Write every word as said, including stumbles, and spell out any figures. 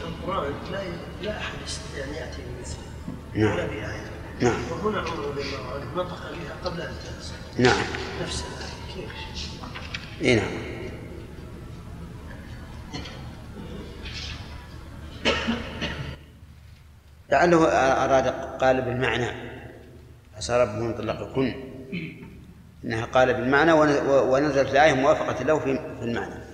القرآن لا لا أحد يستطيع أن يأتي بمثله نعم. ولا بآية. نعم. وهنا عمر رضي الله عنه نطق بها قبل أن تنزل. نعم. نفس كيف؟ إيه نعم. لعله أراد قال بالمعنى عسى ربه أن طلقكن، إنها قال بالمعنى ونزلت الآية موافقة له في المعنى.